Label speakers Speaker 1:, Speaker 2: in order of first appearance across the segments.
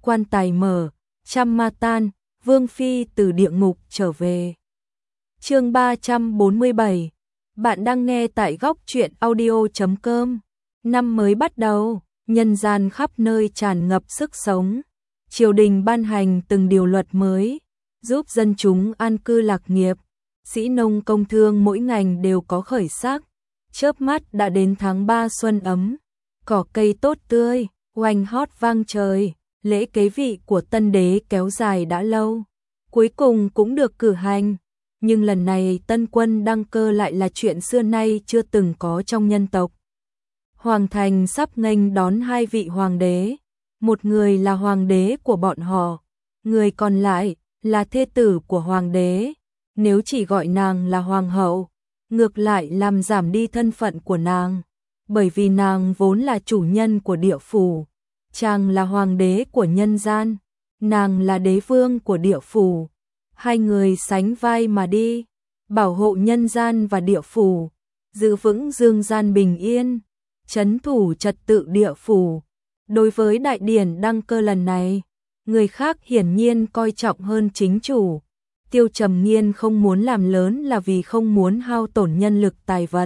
Speaker 1: quan tài mở, trăm ma tan, Vương Phi từ địa ngục trở về. Chương 347. Bạn đang nghe tại góc truyện audio.com. Năm mới bắt đầu, nhân gian khắp nơi tràn ngập sức sống. Triều đình ban hành từng điều luật mới, giúp dân chúng an cư lạc nghiệp. Sĩ nông công thương mỗi ngành đều có khởi sắc. Chớp mắt đã đến tháng 3 xuân ấm, cỏ cây tốt tươi, oanh hót vang trời. Lễ kế vị của tân đế kéo dài đã lâu, cuối cùng cũng được cử hành. Nhưng lần này tân quân đăng cơ lại là chuyện xưa nay chưa từng có trong nhân tộc. Hoàng thành sắp nghênh đón hai vị hoàng đế, một người là hoàng đế của bọn họ, người còn lại là thê tử của hoàng đế. Nếu chỉ gọi nàng là hoàng hậu, ngược lại làm giảm đi thân phận của nàng, bởi vì nàng vốn là chủ nhân của địa phủ. Chàng là hoàng đế của nhân gian, nàng là đế vương của địa phủ. Hai người sánh vai mà đi, bảo hộ nhân gian và địa phủ, giữ vững dương gian bình yên, trấn thủ trật tự địa phủ. Đối với đại điển đăng cơ lần này, người khác hiển nhiên coi trọng hơn chính chủ. Tiêu Trầm Nghiên không muốn làm lớn là vì không muốn hao tổn nhân lực tài vật.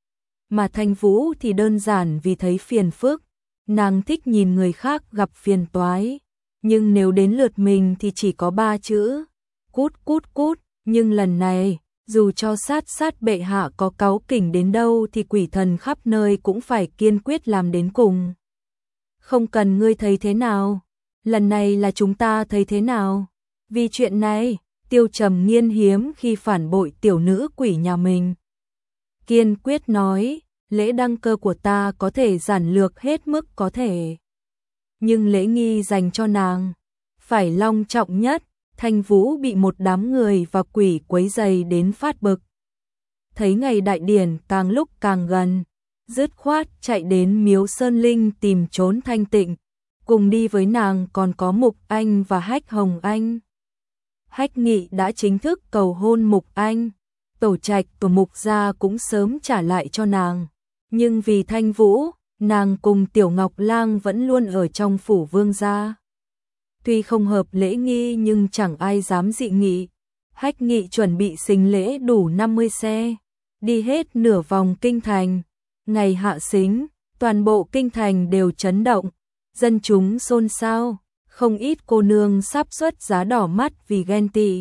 Speaker 1: Mà Thanh Vũ thì đơn giản vì thấy phiền phức. Nàng thích nhìn người khác gặp phiền toái, nhưng nếu đến lượt mình thì chỉ có 3 chữ: cút cút cút. Nhưng lần này, dù cho sát bệ hạ có cáu kỉnh đến đâu thì quỷ thần khắp nơi cũng phải kiên quyết làm đến cùng. Không cần ngươi thấy thế nào, lần này là chúng ta thấy thế nào. Vì chuyện này, Tiêu Trầm Nghiên hiếm khi phản bội tiểu nữ quỷ nhà mình. Kiên quyết nói, lễ đăng cơ của ta có thể giản lược hết mức có thể, nhưng lễ nghi dành cho nàng phải long trọng nhất. Thanh Vũ bị một đám người và quỷ quấy rầy đến phát bực. Thấy ngày đại điển càng lúc càng gần, dứt khoát chạy đến Miếu Sơn Linh tìm trốn thanh tịnh. Cùng đi với nàng còn có Mục Anh và Hách Hồng Anh. Hách Nghị đã chính thức cầu hôn Mục Anh, tổ trạch của Mục gia cũng sớm trả lại cho nàng. Nhưng vì Thanh Vũ, nàng cùng Tiểu Ngọc Lang vẫn luôn ở trong phủ vương gia. Tuy không hợp lễ nghi nhưng chẳng ai dám dị nghị. Hách Nghị chuẩn bị sính lễ đủ 50 xe, đi hết nửa vòng kinh thành. Ngày hạ sính, toàn bộ kinh thành đều chấn động, dân chúng xôn xao, không ít cô nương sắp xuất giá đỏ mắt vì ghen tị.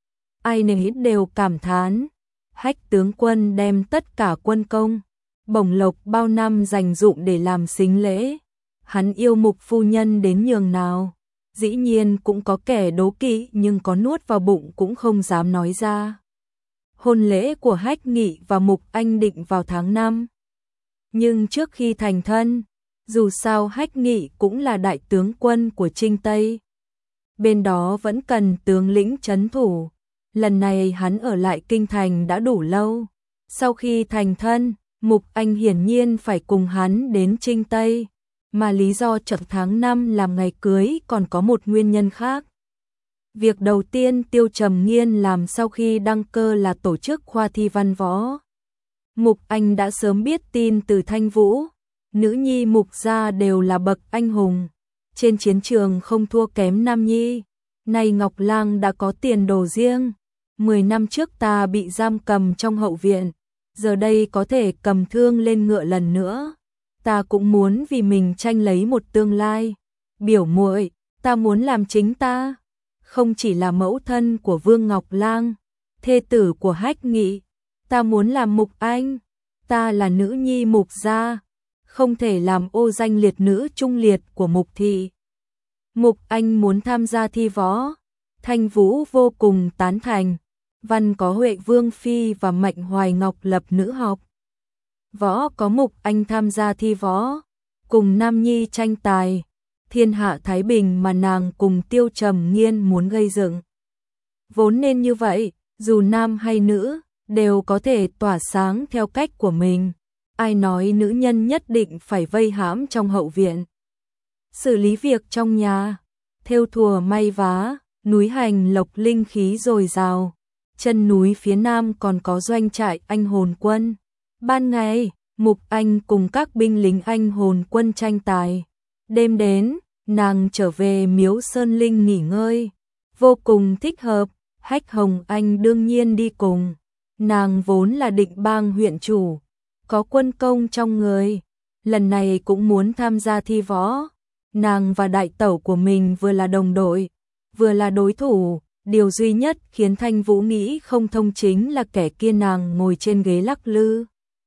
Speaker 1: Ai nấy đều cảm thán, Hách tướng quân đem tất cả quân công, bổng lộc bao năm dành dụm để làm sính lễ. Hắn yêu Mục phu nhân đến nhường nào. Dĩ nhiên cũng có kẻ đố kỵ nhưng có nuốt vào bụng cũng không dám nói ra. Hôn lễ của Hách Nghị và Mục Anh định vào tháng 5. Nhưng trước khi thành thân, dù sao Hách Nghị cũng là đại tướng quân của Trinh Tây. Bên đó vẫn cần tướng lĩnh trấn thủ. Lần này hắn ở lại kinh thành đã đủ lâu. Sau khi thành thân, Mục Anh hiển nhiên phải cùng hắn đến Trinh Tây. Mà lý do chọn tháng 5 làm ngày cưới còn có một nguyên nhân khác. Việc đầu tiên Tiêu Trầm Nghiên làm sau khi đăng cơ là tổ chức khoa thi văn võ. Mục Anh đã sớm biết tin từ Thanh Vũ, nữ nhi Mục gia đều là bậc anh hùng, trên chiến trường không thua kém nam nhi. Nay Ngọc Lang đã có tiền đồ riêng, 10 năm trước ta bị giam cầm trong hậu viện, giờ đây có thể cầm thương lên ngựa lần nữa. Ta cũng muốn vì mình tranh lấy một tương lai. Biểu muội, ta muốn làm chính ta, không chỉ là mẫu thân của Vương Ngọc Lang, thê tử của Hách Nghị. Ta muốn làm Mục Anh, ta là nữ nhi Mục gia, không thể làm ô danh liệt nữ trung liệt của Mục thị. Mục Anh muốn tham gia thi võ, Thanh Vũ vô cùng tán thành. Văn có Huệ Vương Phi và Mạnh Hoài Ngọc lập nữ học. Võ có Mục Anh tham gia thi võ, cùng nam nhi tranh tài, thiên hạ thái bình mà nàng cùng Tiêu Trầm Nghiên muốn gây dựng. Vốn nên như vậy, dù nam hay nữ, đều có thể tỏa sáng theo cách của mình. Ai nói nữ nhân nhất định phải vây hãm trong hậu viện. Xử lý việc trong nhà, thêu thùa may vá, núi Hành Lộc linh khí dồi dào. Chân núi phía nam còn có doanh trại anh hồn quân. Ban ngày, Mục Anh cùng các binh lính anh hồn quân tranh tài. Đêm đến, nàng trở về Miếu Sơn Linh nghỉ ngơi, vô cùng thích hợp, Hách Hồng Anh đương nhiên đi cùng. Nàng vốn là Định Bang huyện chủ, có quân công trong người, lần này cũng muốn tham gia thi võ. Nàng và đại tẩu của mình vừa là đồng đội, vừa là đối thủ, điều duy nhất khiến Thanh Vũ nghĩ không thông chính là kẻ kia nàng ngồi trên ghế lắc lư.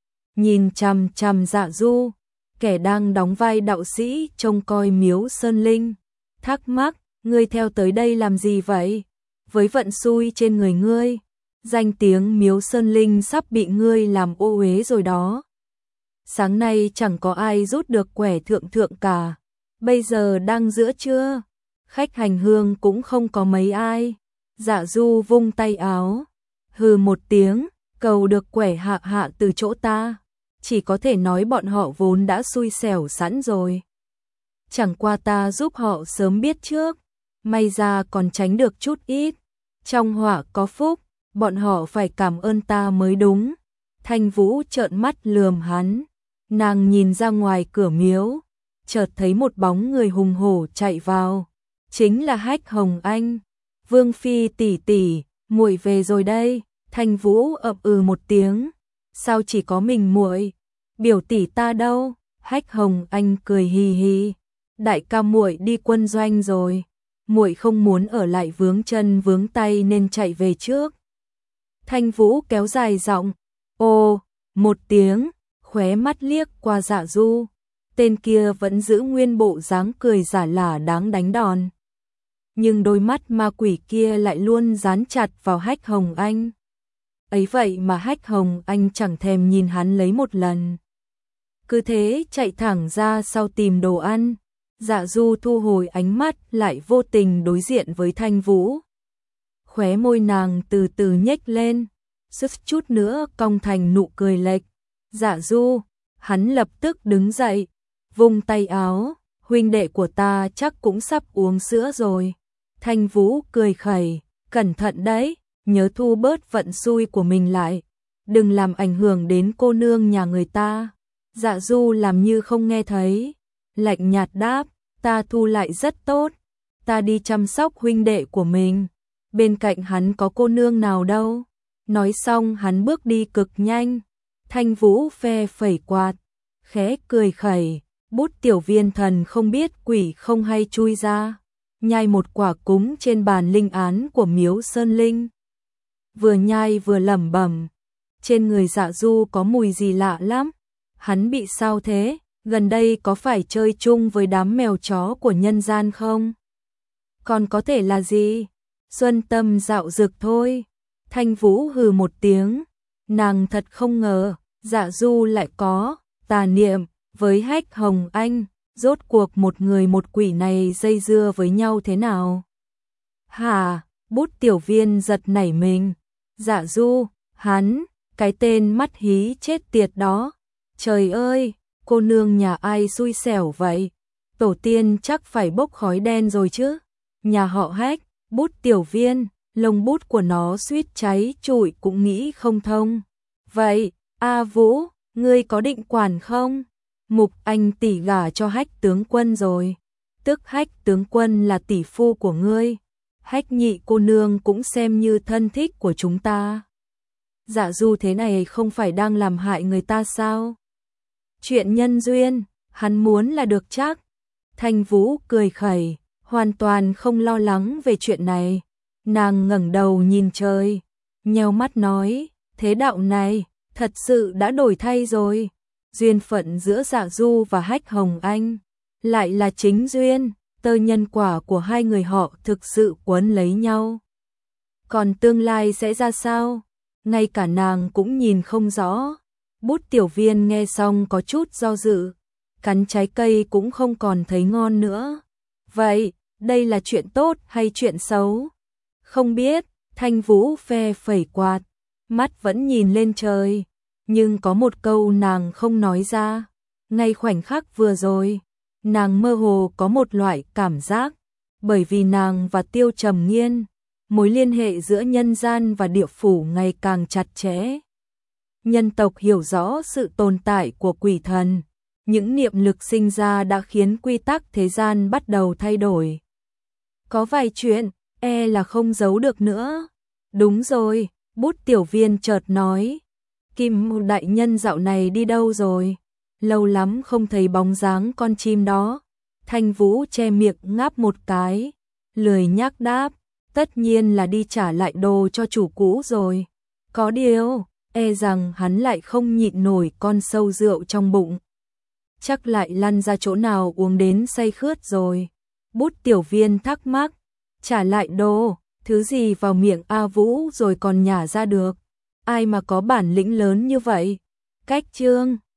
Speaker 1: Nhìn chằm chằm Dạ Du, kẻ đang đóng vai đạo sĩ trông coi Miếu Sơn Linh, thắc mắc, ngươi theo tới đây làm gì vậy? Với vận xui trên người ngươi, danh tiếng Miếu Sơn Linh sắp bị ngươi làm ô uế rồi đó. Sáng nay chẳng có ai rút được quẻ thượng thượng cả, bây giờ đang giữa trưa, khách hành hương cũng không có mấy ai. Dạ Du vung tay áo, hừ một tiếng, cầu được quẻ hạ hạ từ chỗ ta, chỉ có thể nói bọn họ vốn đã xui xẻo sẵn rồi. Chẳng qua ta giúp họ sớm biết trước, may ra còn tránh được chút ít. Trong họa có phúc, bọn họ phải cảm ơn ta mới đúng. Thanh Vũ trợn mắt lườm hắn, nàng nhìn ra ngoài cửa miếu, chợt thấy một bóng người hùng hổ chạy vào, chính là Hách Hồng Anh. Vương phi tỷ tỷ, muội về rồi đây. Thanh Vũ ậm ừ một tiếng, sao chỉ có mình muội? Biểu tỷ ta đâu? Hách Hồng Anh cười hì hì, đại ca muội đi quân doanh rồi, muội không muốn ở lại vướng chân vướng tay nên chạy về trước. Thanh Vũ kéo dài giọng, ô, một tiếng, khóe mắt liếc qua Dạ Du, tên kia vẫn giữ nguyên bộ dáng cười giả lả đáng đánh đòn. Nhưng đôi mắt ma quỷ kia lại luôn dán chặt vào Hách Hồng Anh. Ấy vậy mà Hách Hồng Anh chẳng thèm nhìn hắn lấy một lần. Cứ thế chạy thẳng ra sau tìm đồ ăn. Dạ Du thu hồi ánh mắt lại vô tình đối diện với Thanh Vũ. Khóe môi nàng từ từ nhếch lên, suýt chút nữa cong thành nụ cười lệch. Dạ Du, hắn lập tức đứng dậy, vung tay áo, huynh đệ của ta chắc cũng sắp uống sữa rồi. Thanh Vũ cười khẩy, cẩn thận đấy, nhớ thu bớt vận xui của mình lại, đừng làm ảnh hưởng đến cô nương nhà người ta. Dạ Du làm như không nghe thấy, lạnh nhạt đáp, ta thu lại rất tốt, ta đi chăm sóc huynh đệ của mình, bên cạnh hắn có cô nương nào đâu. Nói xong hắn bước đi cực nhanh. Thanh Vũ phe phẩy quạt, khẽ cười khẩy, bút tiểu viên thần không biết quỷ không hay chui ra, nhai một quả cúng trên bàn linh án của Miếu Sơn Linh. Vừa nhai vừa lẩm bẩm, trên người Dạ Du có mùi gì lạ lắm, hắn bị sao thế, gần đây có phải chơi chung với đám mèo chó của nhân gian không? Còn có thể là gì? Xuân tâm dạo dực thôi. Thanh Vũ hừ một tiếng, nàng thật không ngờ, Dạ Du lại có tà niệm với Hách Hồng Anh, rốt cuộc một người một quỷ này dây dưa với nhau thế nào? Hả? Bút tiểu viên giật nảy mình. Dạ Du, hắn, cái tên mắt hí chết tiệt đó. Trời ơi, cô nương nhà ai xui xẻo vậy? Tổ tiên chắc phải bốc khói đen rồi chứ. Nhà họ Hách, bút tiểu viên, lông bút của nó suýt cháy trụi cũng nghĩ không thông. Vậy, A Vũ, ngươi có định quản không? Mục Anh tỷ gả cho Hách tướng quân rồi. Tức Hách tướng quân là tỷ phu của ngươi. Hách nhị cô nương cũng xem như thân thích của chúng ta. Dạ Du thế này không phải đang làm hại người ta sao? Chuyện nhân duyên, hắn muốn là được chắc. Thanh Vũ cười khẩy, hoàn toàn không lo lắng về chuyện này. Nàng ngẩng đầu nhìn trời, nheo mắt nói, thế đạo này thật sự đã đổi thay rồi. Duyên phận giữa Dạ Du và Hách Hồng Anh lại là chính duyên, tơ nhân quả của hai người họ thực sự quấn lấy nhau. Còn tương lai sẽ ra sao? Ngay cả nàng cũng nhìn không rõ. Bút tiểu viên nghe xong có chút do dự, cắn trái cây cũng không còn thấy ngon nữa. Vậy, đây là chuyện tốt hay chuyện xấu? Không biết. Thanh Vũ phe phẩy quạt, mắt vẫn nhìn lên trời, nhưng có một câu nàng không nói ra. Ngay khoảnh khắc vừa rồi, nàng mơ hồ có một loại cảm giác, bởi vì nàng và Tiêu Trầm Nghiên, mối liên hệ giữa nhân gian và địa phủ ngày càng chặt chẽ. Nhân tộc hiểu rõ sự tồn tại của quỷ thần, những niệm lực sinh ra đã khiến quy tắc thế gian bắt đầu thay đổi. Có vài chuyện, là không giấu được nữa. Đúng rồi, Bút Tiểu Viên chợt nói. Kim đại nhân dạo này đi đâu rồi? Lâu lắm không thấy bóng dáng con chim đó. Thanh Vũ che miệng ngáp một cái, lười nhác đáp, tất nhiên là đi trả lại đồ cho chủ cũ rồi. Có điều, rằng hắn lại không nhịn nổi con sâu rượu trong bụng. Chắc lại lăn ra chỗ nào uống đến say khướt rồi. Bút Tiểu Viên thắc mắc, trả lại đồ, thứ gì vào miệng A Vũ rồi còn nhả ra được. Ai mà có bản lĩnh lớn như vậy? Cách chương